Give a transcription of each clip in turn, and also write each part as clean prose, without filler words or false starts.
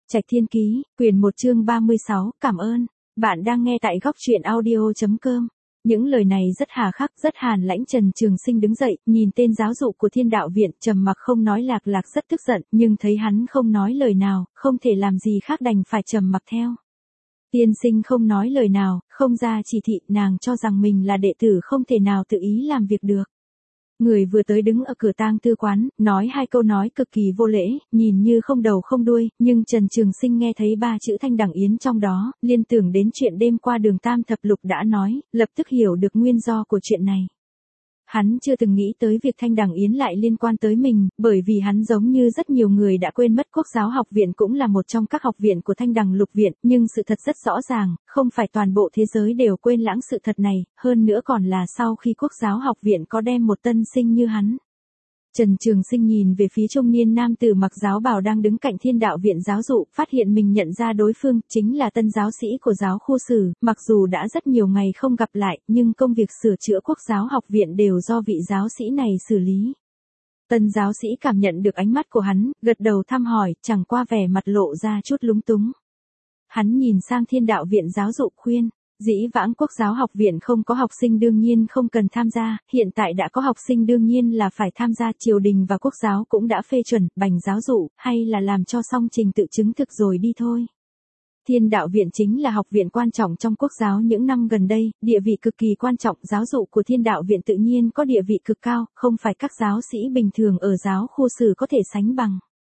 Trạch Thiên Ký, quyển 1 chương 36, cảm ơn. Bạn đang nghe tại góc truyện audio.com. Những lời này rất hà khắc, rất hàn lãnh. Trần Trường Sinh đứng dậy, nhìn tên giáo dụ của Thiên Đạo Viện, trầm mặc không nói. Lạc Lạc rất tức giận, nhưng thấy hắn không nói lời nào, không thể làm gì khác đành phải trầm mặc theo. Tiên sinh không nói lời nào, không ra chỉ thị, nàng cho rằng mình là đệ tử không thể nào tự ý làm việc được. Người vừa tới đứng ở cửa tang tư quán, nói hai câu nói cực kỳ vô lễ, nhìn như không đầu không đuôi, nhưng Trần Trường Sinh nghe thấy ba chữ Thanh Đằng Yến trong đó, liên tưởng đến chuyện đêm qua Đường Tam Thập Lục đã nói, lập tức hiểu được nguyên do của chuyện này. Hắn chưa từng nghĩ tới việc Thanh Đằng Yến lại liên quan tới mình, bởi vì hắn giống như rất nhiều người đã quên mất Quốc giáo học viện cũng là một trong các học viện của Thanh Đằng Lục viện, nhưng sự thật rất rõ ràng, không phải toàn bộ thế giới đều quên lãng sự thật này, hơn nữa còn là sau khi Quốc giáo học viện có đem một tân sinh như hắn. Trần Trường Sinh nhìn về phía trung niên nam tử mặc giáo bào đang đứng cạnh Thiên Đạo Viện giáo dụ, phát hiện mình nhận ra đối phương chính là tân giáo sĩ của giáo khu sử, mặc dù đã rất nhiều ngày không gặp lại, nhưng công việc sửa chữa Quốc giáo học viện đều do vị giáo sĩ này xử lý. Tân giáo sĩ cảm nhận được ánh mắt của hắn, gật đầu thăm hỏi, chẳng qua vẻ mặt lộ ra chút lúng túng. Hắn nhìn sang Thiên Đạo Viện giáo dụ khuyên. Dĩ vãng Quốc giáo học viện không có học sinh đương nhiên không cần tham gia, hiện tại đã có học sinh đương nhiên là phải tham gia. Triều đình và Quốc giáo cũng đã phê chuẩn, bành giáo dụ, hay là làm cho xong trình tự chứng thực rồi đi thôi. Thiên Đạo Viện chính là học viện quan trọng trong Quốc giáo những năm gần đây, địa vị cực kỳ quan trọng. Giáo dụ của Thiên Đạo Viện tự nhiên có địa vị cực cao, không phải các giáo sĩ bình thường ở giáo khu sử có thể sánh bằng.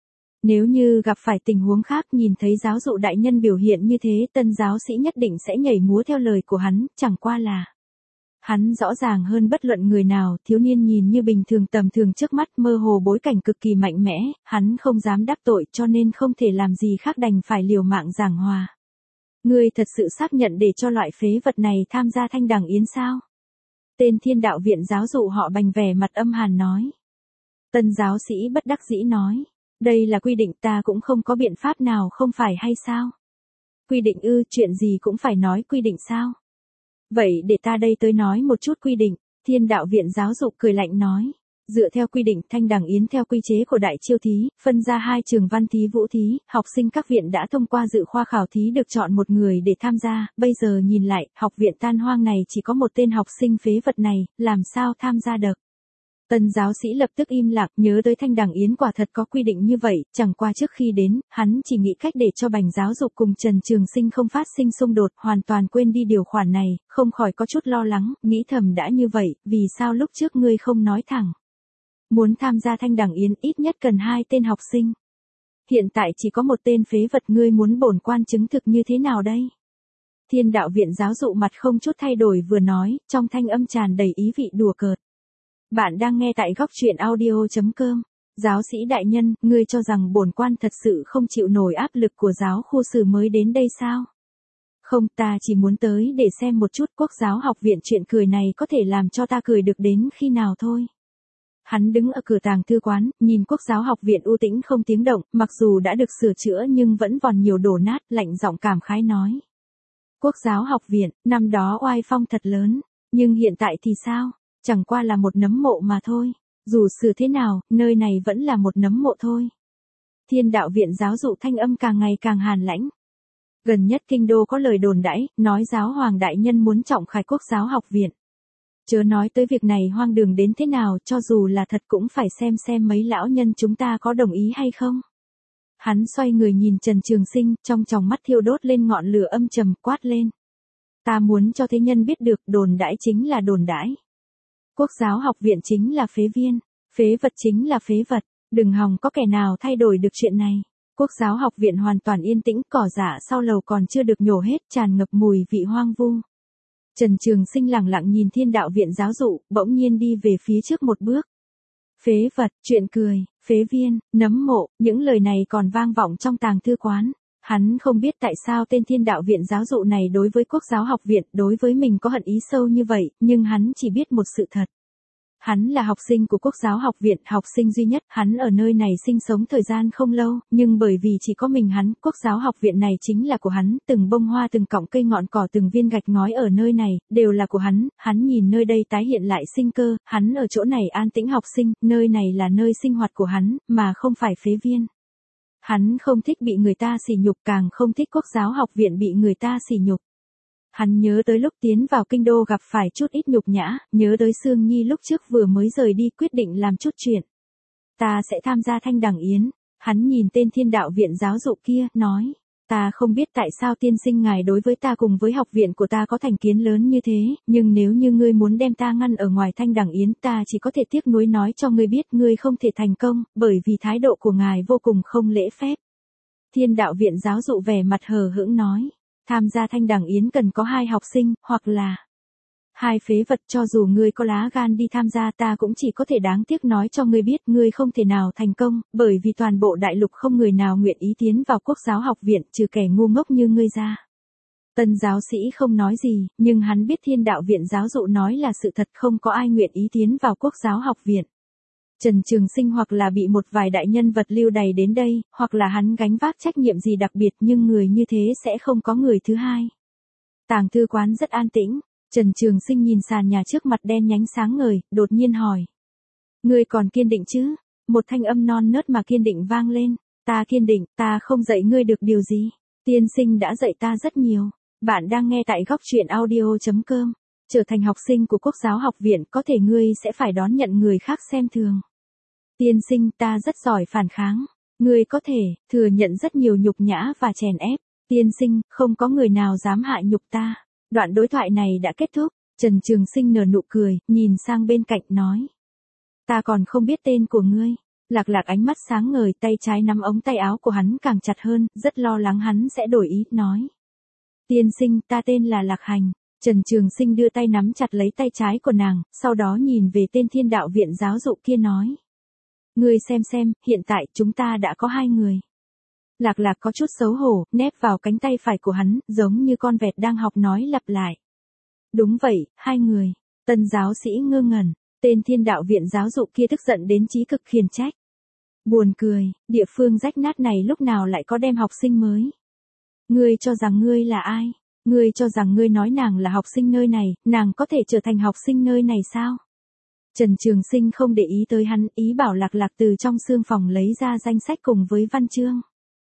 Nếu như gặp phải tình huống khác, nhìn thấy giáo dụ đại nhân biểu hiện như thế, tân giáo sĩ nhất định sẽ nhảy múa theo lời của hắn, chẳng qua là hắn rõ ràng hơn bất luận người nào. Thiếu niên nhìn như bình thường tầm thường trước mắt, mơ hồ bối cảnh cực kỳ mạnh mẽ, hắn không dám đắc tội cho nên không thể làm gì khác đành phải liều mạng giảng hòa. Ngươi thật sự xác nhận để cho loại phế vật này tham gia Thanh Đằng Yến sao? Tên Thiên Đạo Viện giáo dụ họ Bành vẻ mặt âm hàn nói. Tân giáo sĩ bất đắc dĩ nói. Đây là quy định, ta cũng không có biện pháp nào, không phải hay sao? Quy định ư? Chuyện gì cũng phải nói quy định sao? Vậy để ta đây tới nói một chút quy định. Thiên Đạo Viện giáo dục cười lạnh nói. Dựa theo quy định, Thanh Đằng Yến theo quy chế của đại chiêu thí, phân ra 2 trường văn thí vũ thí, học sinh các viện đã thông qua dự khoa khảo thí được chọn một người để tham gia, bây giờ nhìn lại, học viện tan hoang này chỉ có một tên học sinh phế vật này, làm sao tham gia được? Tân giáo sĩ lập tức im lặng, nhớ tới Thanh Đằng Yến quả thật có quy định như vậy, chẳng qua trước khi đến, hắn chỉ nghĩ cách để cho bành giáo dục cùng Trần Trường Sinh không phát sinh xung đột, hoàn toàn quên đi điều khoản này, không khỏi có chút lo lắng, nghĩ thầm đã như vậy, vì sao lúc trước ngươi không nói thẳng? Muốn tham gia Thanh Đằng Yến ít nhất cần 2 tên học sinh. Hiện tại chỉ có một tên phế vật, ngươi muốn bổn quan chứng thực như thế nào đây? Thiên Đạo Viện giáo dụ mặt không chút thay đổi vừa nói, trong thanh âm tràn đầy ý vị đùa cợt. Bạn đang nghe tại góc truyện audio.com. Giáo sĩ đại nhân, ngươi cho rằng bổn quan thật sự không chịu nổi áp lực của giáo khu sử mới đến đây sao? Không, ta chỉ muốn tới để xem một chút Quốc giáo học viện, chuyện cười này có thể làm cho ta cười được đến khi nào thôi. Hắn đứng ở cửa tàng thư quán, nhìn Quốc giáo học viện u tĩnh không tiếng động, mặc dù đã được sửa chữa nhưng vẫn còn nhiều đổ nát, lạnh giọng cảm khái nói. Quốc giáo học viện, năm đó oai phong thật lớn, nhưng hiện tại thì sao? Chẳng qua là một nấm mộ mà thôi. Dù sửa thế nào, nơi này vẫn là một nấm mộ thôi. Thiên Đạo Viện giáo dụ thanh âm càng ngày càng hàn lãnh. Gần nhất kinh đô có lời đồn đãi, nói giáo hoàng đại nhân muốn trọng khải Quốc giáo học viện. Chớ nói tới việc này hoang đường đến thế nào, cho dù là thật cũng phải xem mấy lão nhân chúng ta có đồng ý hay không. Hắn xoay người nhìn Trần Trường Sinh, trong tròng mắt thiêu đốt lên ngọn lửa âm trầm, quát lên. Ta muốn cho thế nhân biết được, đồn đãi chính là đồn đãi. Quốc giáo học viện chính là phế viên, phế vật chính là phế vật, đừng hòng có kẻ nào thay đổi được chuyện này. Quốc giáo học viện hoàn toàn yên tĩnh, cỏ dại sau lầu còn chưa được nhổ hết, tràn ngập mùi vị hoang vu. Trần Trường Sinh lặng lặng nhìn Thiên Đạo Viện giáo dụ, bỗng nhiên đi về phía trước một bước. Phế vật, chuyện cười, phế viên, nấm mộ, những lời này còn vang vọng trong tàng thư quán. Hắn không biết tại sao tên Thiên Đạo Viện giáo dụ này đối với Quốc giáo học viện, đối với mình có hận ý sâu như vậy, nhưng hắn chỉ biết một sự thật. Hắn là học sinh của Quốc giáo học viện, học sinh duy nhất, hắn ở nơi này sinh sống thời gian không lâu, nhưng bởi vì chỉ có mình hắn, Quốc giáo học viện này chính là của hắn, từng bông hoa, từng cọng cây ngọn cỏ, từng viên gạch ngói ở nơi này, đều là của hắn nhìn nơi đây tái hiện lại sinh cơ, hắn ở chỗ này an tĩnh học sinh, nơi này là nơi sinh hoạt của hắn, mà không phải phế viên. Hắn không thích bị người ta sỉ nhục, càng không thích Quốc giáo học viện bị người ta sỉ nhục. Hắn nhớ tới lúc tiến vào kinh đô gặp phải chút ít nhục nhã, nhớ tới Sương Nhi lúc trước vừa mới rời đi quyết định làm chút chuyện. Ta sẽ tham gia Thanh Đằng Yến. Hắn nhìn tên Thiên Đạo Viện giáo dụ kia, nói. Ta không biết tại sao tiên sinh ngài đối với ta cùng với học viện của ta có thành kiến lớn như thế, nhưng nếu như ngươi muốn đem ta ngăn ở ngoài Thanh Đằng Yến, ta chỉ có thể tiếc nuối nói cho ngươi biết ngươi không thể thành công, bởi vì thái độ của ngài vô cùng không lễ phép. Thiên Đạo Viện giáo dụ vẻ mặt hờ hững nói. Tham gia Thanh Đằng Yến cần có 2 học sinh, hoặc là 2 phế vật, cho dù ngươi có lá gan đi tham gia ta cũng chỉ có thể đáng tiếc nói cho ngươi biết ngươi không thể nào thành công, bởi vì toàn bộ đại lục không người nào nguyện ý tiến vào Quốc giáo học viện trừ kẻ ngu ngốc như ngươi ra. Tân giáo sĩ không nói gì, nhưng hắn biết Thiên Đạo Viện giáo dụ nói là sự thật, không có ai nguyện ý tiến vào Quốc giáo học viện. Trần Trường Sinh hoặc là bị một vài đại nhân vật lưu đày đến đây, hoặc là hắn gánh vác trách nhiệm gì đặc biệt, nhưng người như thế sẽ không có người thứ hai. Tàng thư quán rất an tĩnh, Trần Trường Sinh nhìn sàn nhà trước mặt đen nhánh sáng ngời, đột nhiên hỏi. Ngươi còn kiên định chứ? Một thanh âm non nớt mà kiên định vang lên. Ta kiên định, ta không dạy ngươi được điều gì. Tiên sinh đã dạy ta rất nhiều. Bạn đang nghe tại góc truyện audio.com. Trở thành học sinh của Quốc giáo học viện có thể ngươi sẽ phải đón nhận người khác xem thường. Tiên sinh, ta rất giỏi phản kháng. Ngươi có thể thừa nhận rất nhiều nhục nhã và chèn ép. Tiên sinh, không có người nào dám hại nhục ta. Đoạn đối thoại này đã kết thúc, Trần Trường Sinh nở nụ cười, nhìn sang bên cạnh nói. Ta còn không biết tên của ngươi. Lạc Lạc ánh mắt sáng ngời, tay trái nắm ống tay áo của hắn càng chặt hơn, rất lo lắng hắn sẽ đổi ý, nói. Tiên sinh, ta tên là Lạc Hành. Trần Trường Sinh đưa tay nắm chặt lấy tay trái của nàng, sau đó nhìn về tên Thiên Đạo Viện giáo dụ kia nói. Ngươi xem, hiện tại chúng ta đã có 2 người. Lạc Lạc có chút xấu hổ, nép vào cánh tay phải của hắn, giống như con vẹt đang học nói lặp lại. Đúng vậy, 2 người. Tân giáo sĩ ngơ ngẩn, tên Thiên Đạo Viện giáo dụ kia tức giận đến chí cực khiển trách. Buồn cười, địa phương rách nát này lúc nào lại có đem học sinh mới. Ngươi cho rằng ngươi là ai? Ngươi cho rằng ngươi nói nàng là học sinh nơi này, nàng có thể trở thành học sinh nơi này sao? Trần Trường Sinh không để ý tới hắn, ý bảo Lạc Lạc từ trong xương phòng lấy ra danh sách cùng với văn chương.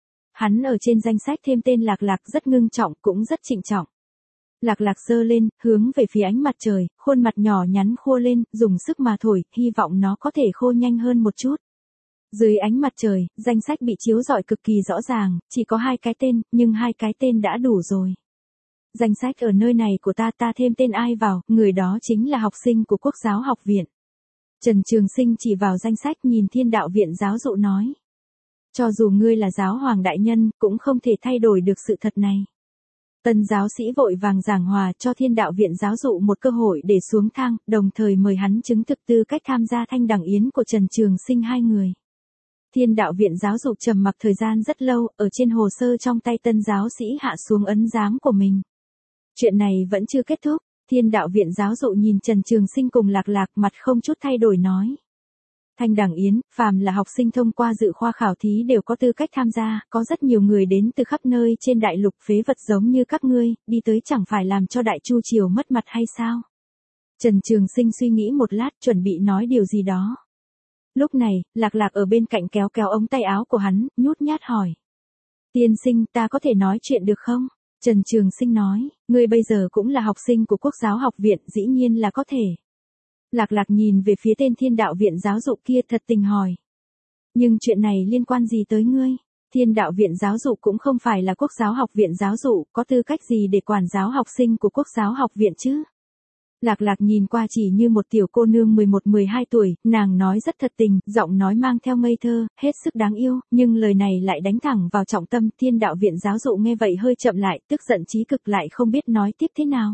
Hắn ở trên danh sách thêm tên Lạc Lạc rất ngưng trọng, cũng rất trịnh trọng. Lạc Lạc giơ lên, hướng về phía ánh mặt trời, khuôn mặt nhỏ nhắn khô lên, dùng sức mà thổi, hy vọng nó có thể khô nhanh hơn một chút. Dưới ánh mặt trời, danh sách bị chiếu rọi cực kỳ rõ ràng, chỉ có 2 cái tên, nhưng 2 cái tên đã đủ rồi. Danh sách ở nơi này của ta thêm tên ai vào, người đó chính là học sinh của Quốc giáo học viện. Trần Trường Sinh chỉ vào danh sách nhìn Thiên Đạo Viện giáo dụ nói. Cho dù ngươi là giáo hoàng đại nhân, cũng không thể thay đổi được sự thật này. Tân giáo sĩ vội vàng giảng hòa cho Thiên Đạo Viện giáo dụ một cơ hội để xuống thang, đồng thời mời hắn chứng thực tư cách tham gia Thanh Đằng Yến của Trần Trường Sinh 2 người. Thiên Đạo Viện giáo dục trầm mặc thời gian rất lâu, ở trên hồ sơ trong tay tân giáo sĩ hạ xuống ấn giám của mình. Chuyện này vẫn chưa kết thúc, Thiên Đạo Viện giáo dụ nhìn Trần Trường Sinh cùng Lạc Lạc, mặt không chút thay đổi nói. Thanh Đằng Yến, phàm là học sinh thông qua dự khoa khảo thí đều có tư cách tham gia, có rất nhiều người đến từ khắp nơi trên đại lục, phế vật giống như các ngươi, đi tới chẳng phải làm cho Đại Chu Triều mất mặt hay sao? Trần Trường Sinh suy nghĩ một lát, chuẩn bị nói điều gì đó. Lúc này, Lạc Lạc ở bên cạnh kéo kéo ống tay áo của hắn, nhút nhát hỏi. Tiên sinh, ta có thể nói chuyện được không? Trần Trường Sinh nói, ngươi bây giờ cũng là học sinh của Quốc giáo học viện, dĩ nhiên là có thể. Lạc Lạc nhìn về phía tên Thiên Đạo Viện giáo dụ kia thật tình hỏi. Nhưng chuyện này liên quan gì tới ngươi? Thiên Đạo Viện giáo dụ cũng không phải là Quốc giáo học viện giáo dụ, có tư cách gì để quản giáo học sinh của Quốc giáo học viện chứ? Lạc Lạc nhìn qua chỉ như một tiểu cô nương 11-12 tuổi, nàng nói rất thật tình, giọng nói mang theo ngây thơ, hết sức đáng yêu, nhưng lời này lại đánh thẳng vào trọng tâm. Thiên Đạo Viện giáo dụ nghe vậy hơi chậm lại, tức giận chí cực, lại không biết nói tiếp thế nào.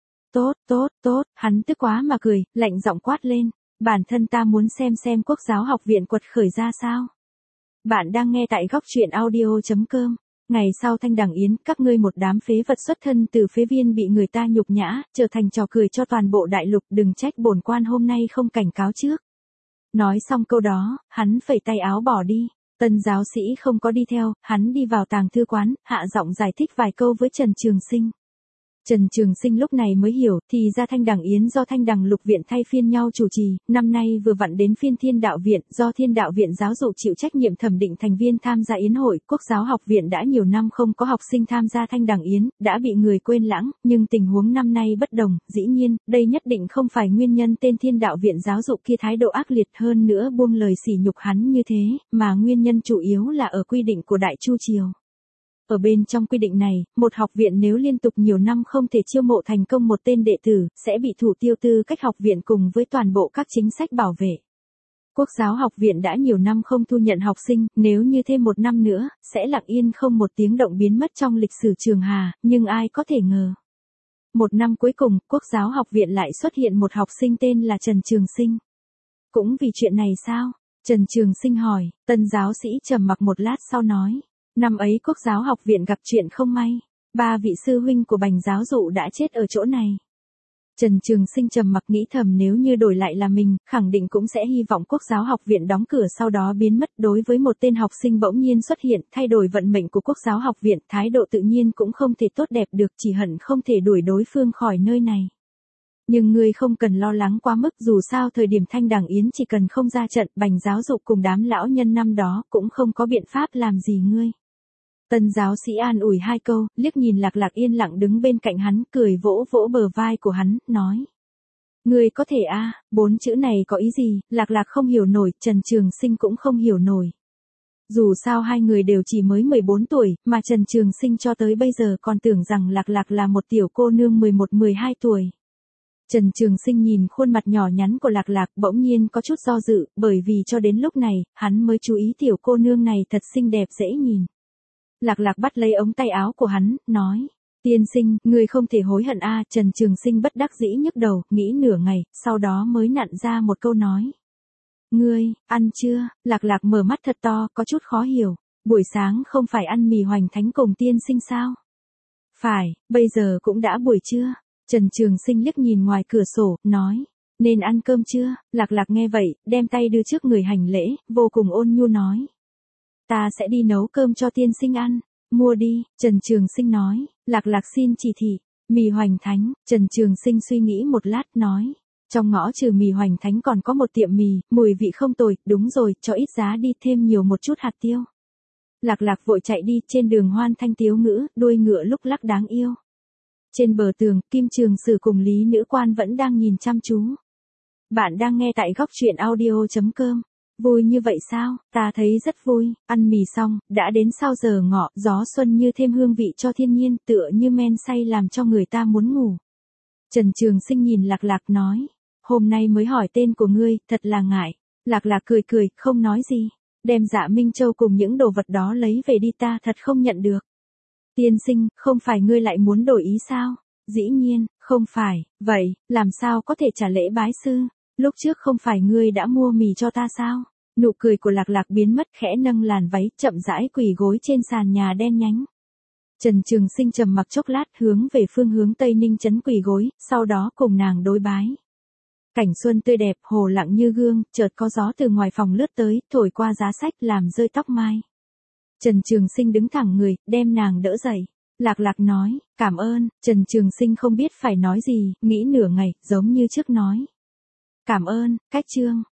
Tốt, hắn tức quá mà cười, lạnh giọng quát lên, bản thân ta muốn xem Quốc giáo học viện quật khởi ra sao. Bạn đang nghe tại góc truyện audio.com. Ngày sau Thanh Đằng Yến, các ngươi một đám phế vật xuất thân từ phế viên bị người ta nhục nhã, trở thành trò cười cho toàn bộ đại lục, đừng trách bổn quan hôm nay không cảnh cáo trước. Nói xong câu đó, hắn phẩy tay áo bỏ đi. Tân giáo sĩ không có đi theo, hắn đi vào tàng thư quán, hạ giọng giải thích vài câu với Trần Trường Sinh. Trần Trường Sinh lúc này mới hiểu, thì ra Thanh Đằng Yến do Thanh Đằng Lục Viện thay phiên nhau chủ trì, năm nay vừa vặn đến phiên Thiên Đạo Viện, do Thiên Đạo Viện giáo dục chịu trách nhiệm thẩm định thành viên tham gia yến hội, Quốc giáo học viện đã nhiều năm không có học sinh tham gia Thanh Đằng Yến, đã bị người quên lãng, nhưng tình huống năm nay bất đồng, dĩ nhiên, đây nhất định không phải nguyên nhân tên Thiên Đạo Viện giáo dục kia thái độ ác liệt hơn nữa buông lời sỉ nhục hắn như thế, mà nguyên nhân chủ yếu là ở quy định của Đại Chu Triều. Ở bên trong quy định này, một học viện nếu liên tục nhiều năm không thể chiêu mộ thành công một tên đệ tử, sẽ bị thủ tiêu tư cách học viện cùng với toàn bộ các chính sách bảo vệ. Quốc giáo học viện đã nhiều năm không thu nhận học sinh, nếu như thêm một năm nữa, sẽ lặng yên không một tiếng động biến mất trong lịch sử Trường Hà, nhưng ai có thể ngờ. Một năm cuối cùng, Quốc giáo học viện lại xuất hiện một học sinh tên là Trần Trường Sinh. Cũng vì chuyện này sao? Trần Trường Sinh hỏi, tân giáo sĩ trầm mặc một lát sau nói. Năm ấy Quốc giáo học viện gặp chuyện không may, 3 vị sư huynh của Bành giáo dụ đã chết ở chỗ này. Trần Trường Sinh trầm mặc nghĩ thầm nếu như đổi lại là mình, khẳng định cũng sẽ hy vọng Quốc giáo học viện đóng cửa sau đó biến mất. Đối với một tên học sinh bỗng nhiên xuất hiện, thay đổi vận mệnh của Quốc giáo học viện, thái độ tự nhiên cũng không thể tốt đẹp được, chỉ hận không thể đuổi đối phương khỏi nơi này. Nhưng ngươi không cần lo lắng quá mức, dù sao thời điểm Thanh Đằng Yến chỉ cần không ra trận, Bành giáo dục cùng đám lão nhân năm đó cũng không có biện pháp làm gì ngươi. Tân giáo sĩ an ủi 2 câu, liếc nhìn Lạc Lạc yên lặng đứng bên cạnh hắn, cười vỗ vỗ bờ vai của hắn, nói. Ngươi có thể a, 4 chữ này có ý gì? Lạc Lạc không hiểu nổi, Trần Trường Sinh cũng không hiểu nổi. Dù sao hai người đều chỉ mới 14 tuổi, mà Trần Trường Sinh cho tới bây giờ còn tưởng rằng Lạc Lạc là một tiểu cô nương 11-12 tuổi. Trần Trường Sinh nhìn khuôn mặt nhỏ nhắn của Lạc Lạc bỗng nhiên có chút do dự, bởi vì cho đến lúc này, hắn mới chú ý tiểu cô nương này thật xinh đẹp dễ nhìn. Lạc Lạc bắt lấy ống tay áo của hắn, nói. Tiên sinh, ngươi không thể hối hận a. Trần Trường Sinh bất đắc dĩ nhức đầu, nghĩ nửa ngày, sau đó mới nặn ra một câu nói. Ngươi, ăn chưa? Lạc Lạc mở mắt thật to, có chút khó hiểu. Buổi sáng không phải ăn mì hoành thánh cùng tiên sinh sao? Phải, bây giờ cũng đã buổi trưa. Trần Trường Sinh liếc nhìn ngoài cửa sổ, nói. Nên ăn cơm chưa? Lạc Lạc nghe vậy, đem tay đưa trước người hành lễ, vô cùng ôn nhu nói. Ta sẽ đi nấu cơm cho tiên sinh ăn. Mua đi, Trần Trường Sinh nói. Lạc Lạc xin chỉ thị. Mì hoành thánh, Trần Trường Sinh suy nghĩ một lát, nói. Trong ngõ trừ mì hoành thánh còn có một tiệm mì, mùi vị không tồi, đúng rồi, cho ít giá đi, thêm nhiều một chút hạt tiêu. Lạc Lạc vội chạy đi, trên đường hoan thanh tiếu ngữ, đuôi ngựa lúc lắc đáng yêu. Trên bờ tường, Kim Trường Sử cùng Lý Nữ Quan vẫn đang nhìn chăm chú. Bạn đang nghe tại góc truyện audio.com. Vui như vậy sao? Ta thấy rất vui. Ăn mì xong, đã đến sau giờ ngọ, gió xuân như thêm hương vị cho thiên nhiên, tựa như men say làm cho người ta muốn ngủ. Trần Trường Sinh nhìn Lạc Lạc nói. Hôm nay mới hỏi tên của ngươi, thật là ngại. Lạc Lạc cười cười, không nói gì. Đem Dạ Minh Châu cùng những đồ vật đó lấy về đi, ta thật không nhận được. Tiên sinh, không phải ngươi lại muốn đổi ý sao? Dĩ nhiên, không phải. Vậy, làm sao có thể trả lễ bái sư? Lúc trước không phải ngươi đã mua mì cho ta sao? Nụ cười của Lạc Lạc biến mất, khẽ nâng làn váy, chậm rãi quỳ gối trên sàn nhà đen nhánh. Trần Trường Sinh trầm mặc chốc lát, hướng về phương hướng Tây Ninh trấn quỳ gối, sau đó cùng nàng đối bái. Cảnh xuân tươi đẹp, hồ lặng như gương, chợt có gió từ ngoài phòng lướt tới, thổi qua giá sách làm rơi tóc mai. Trần Trường Sinh đứng thẳng người, đem nàng đỡ dậy. Lạc Lạc nói, cảm ơn. Trần Trường Sinh không biết phải nói gì, nghĩ nửa ngày, giống như trước nói. Cảm ơn, cách chương.